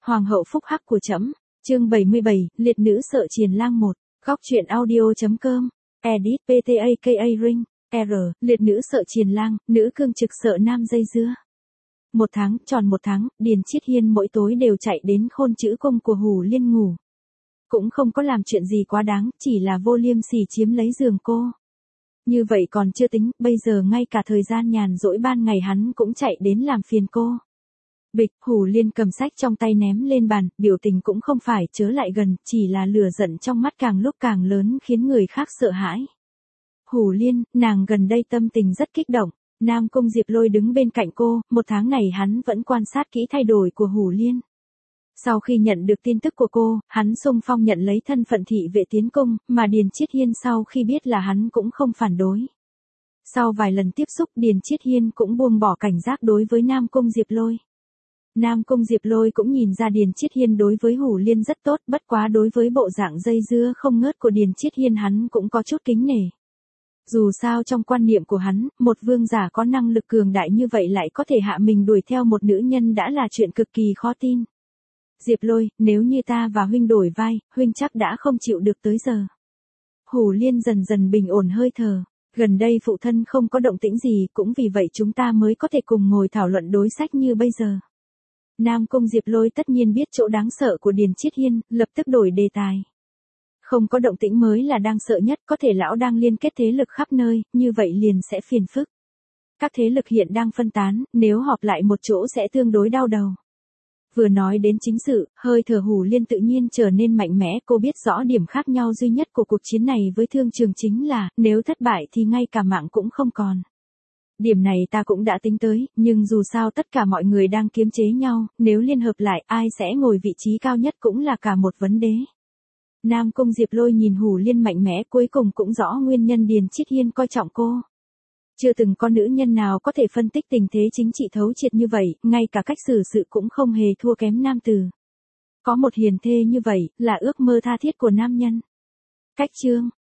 Hoàng hậu phúc hắc của trẫm. Chương 77, liệt nữ sợ triền lang 1. Góc truyện audio.com. Edit PTAKA Ring. R. Liệt nữ sợ triền lang, nữ cương trực sợ nam dây dưa. Tròn một tháng, Điền Chiết Hiên mỗi tối đều chạy đến Khôn Chữ Cung của Hủ Liên ngủ. Cũng không có làm chuyện gì quá đáng, chỉ là vô liêm sỉ chiếm lấy giường cô. Như vậy còn chưa tính, bây giờ ngay cả thời gian nhàn rỗi ban ngày hắn cũng chạy đến làm phiền cô. Bịch, Hủ Liên cầm sách trong tay ném lên bàn, biểu tình cũng không phải chớ lại gần, chỉ là lửa giận trong mắt càng lúc càng lớn khiến người khác sợ hãi. Hủ Liên, nàng gần đây tâm tình rất kích động. Nam Cung Diệp Lôi đứng bên cạnh cô, một tháng này hắn vẫn quan sát kỹ thay đổi của Hủ Liên. Sau khi nhận được tin tức của cô, hắn xung phong nhận lấy thân phận thị vệ tiến cung, mà Điền Chiết Hiên sau khi biết là hắn cũng không phản đối. Sau vài lần tiếp xúc, Điền Chiết Hiên cũng buông bỏ cảnh giác đối với Nam Cung Diệp Lôi. Nam Cung Diệp Lôi cũng nhìn ra Điền Chiết Hiên đối với Hủ Liên rất tốt, bất quá đối với bộ dạng dây dưa không ngớt của Điền Chiết Hiên hắn cũng có chút kính nể. Dù sao trong quan niệm của hắn, một vương giả có năng lực cường đại như vậy lại có thể hạ mình đuổi theo một nữ nhân đã là chuyện cực kỳ khó tin. Diệp Lôi, nếu như ta và huynh đổi vai, huynh chắc đã không chịu được tới giờ. Hủ Liên dần dần bình ổn hơi thở. Gần đây phụ thân không có động tĩnh gì, cũng vì vậy chúng ta mới có thể cùng ngồi thảo luận đối sách như bây giờ. Nam Cung Diệp Lôi tất nhiên biết chỗ đáng sợ của Điền Chiết Hiên, lập tức đổi đề tài. Không có động tĩnh mới là đang sợ nhất, có thể lão đang liên kết thế lực khắp nơi, như vậy liền sẽ phiền phức. Các thế lực hiện đang phân tán, nếu họp lại một chỗ sẽ tương đối đau đầu. Vừa nói đến chính sự, hơi thở Hủ Liên tự nhiên trở nên mạnh mẽ, cô biết rõ điểm khác nhau duy nhất của cuộc chiến này với Thương Trường chính là, nếu thất bại thì ngay cả mạng cũng không còn. Điểm này ta cũng đã tính tới, nhưng dù sao tất cả mọi người đang kiềm chế nhau, nếu liên hợp lại ai sẽ ngồi vị trí cao nhất cũng là cả một vấn đề. Nam Cung Diệp Lôi nhìn Hủ Liên mạnh mẽ cuối cùng cũng rõ nguyên nhân Điền Chiết Hiên coi trọng cô. Chưa từng có nữ nhân nào có thể phân tích tình thế chính trị thấu triệt như vậy, ngay cả cách xử sự cũng không hề thua kém nam tử. Có một hiền thê như vậy, là ước mơ tha thiết của nam nhân. Cách chương,